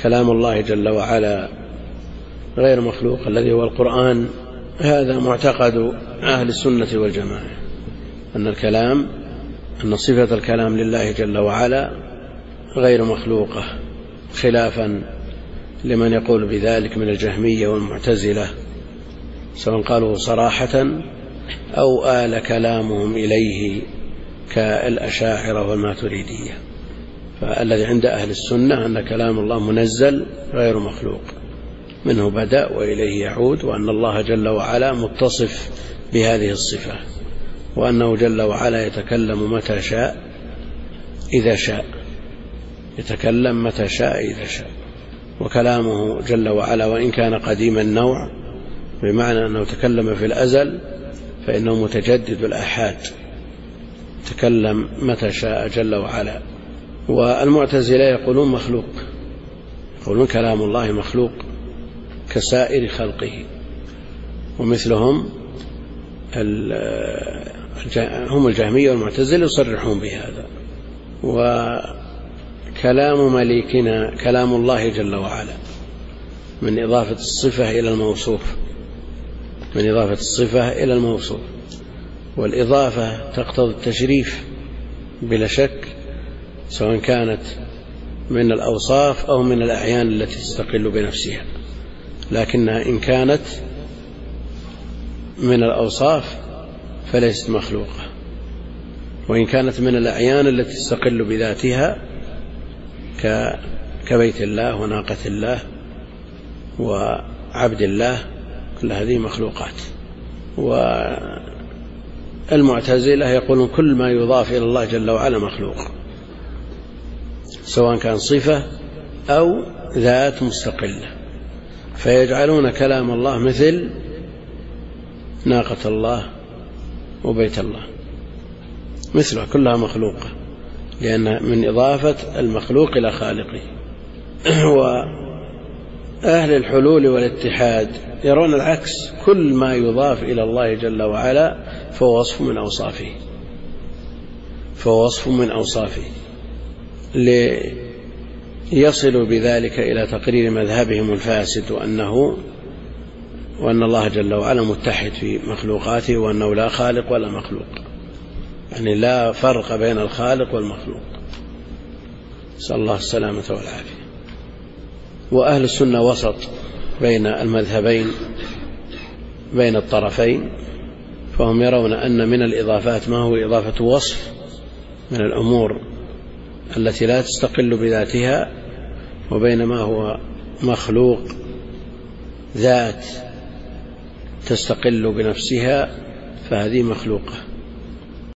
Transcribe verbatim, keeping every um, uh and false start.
كلام الله جل وعلا غير مخلوق الذي هو القرآن، هذا معتقد أهل السنة والجماعة، أن الكلام أن صفة الكلام لله جل وعلا غير مخلوقة، خلافا لمن يقول بذلك من الجهمية والمعتزلة، سواء قالوا صراحة أو آل كلامهم إليه كالأشاعرة والماتريدية. فالذي عند أهل السنة أن كلام الله منزل غير مخلوق، منه بدأ وإليه يعود، وأن الله جل وعلا متصف بهذه الصفة، وأنه جل وعلا يتكلم متى شاء إذا شاء، يتكلم متى شاء إذا شاء. وكلامه جل وعلا وإن كان قديم النوع، بمعنى أنه تكلم في الأزل، فإنه متجدد الآحاد، تكلم متى شاء جل وعلا. والمعتزلة يقولون مخلوق، يقولون كلام الله مخلوق كسائر خلقه، ومثلهم هم الجهمية والمعتزلة يصرحون بهذا. وكلام مليكنا كلام الله جل وعلا من إضافة الصفة إلى الموصوف، من إضافة الصفة إلى الموصوف، والإضافة تقتضي التشريف بلا شك، سواء كانت من الأوصاف أو من الأعيان التي تستقل بنفسها، لكنها إن كانت من الأوصاف فليست مخلوقة، وإن كانت من الأعيان التي تستقل بذاتها كبيت الله وناقة الله وعبد الله، كل هذه مخلوقات. والمعتزلة يقولون كل ما يضاف إلى الله جل وعلا مخلوق، سواء كان صفة أو ذات مستقلة، فيجعلون كلام الله مثل ناقة الله وبيت الله، مثلها كلها مخلوقة، لأن من إضافة المخلوق إلى خالقه. وأهل الحلول والاتحاد يرون العكس، كل ما يضاف إلى الله جل وعلا فهو وصف من أوصافه، فهو وصف من أوصافه، ليصلوا بذلك إلى تقرير مذهبهم الفاسد، وأنه وأن الله جل وعلا متحد في مخلوقاته، وأنه لا خالق ولا مخلوق، يعني لا فرق بين الخالق والمخلوق، نسأل الله السلامة والعافية. وأهل السنة وسط بين المذهبين، بين الطرفين، فهم يرون أن من الإضافات ما هو إضافة وصف من الأمور التي لا تستقل بذاتها، وبينما هو مخلوق ذات تستقل بنفسها، فهذه مخلوقة.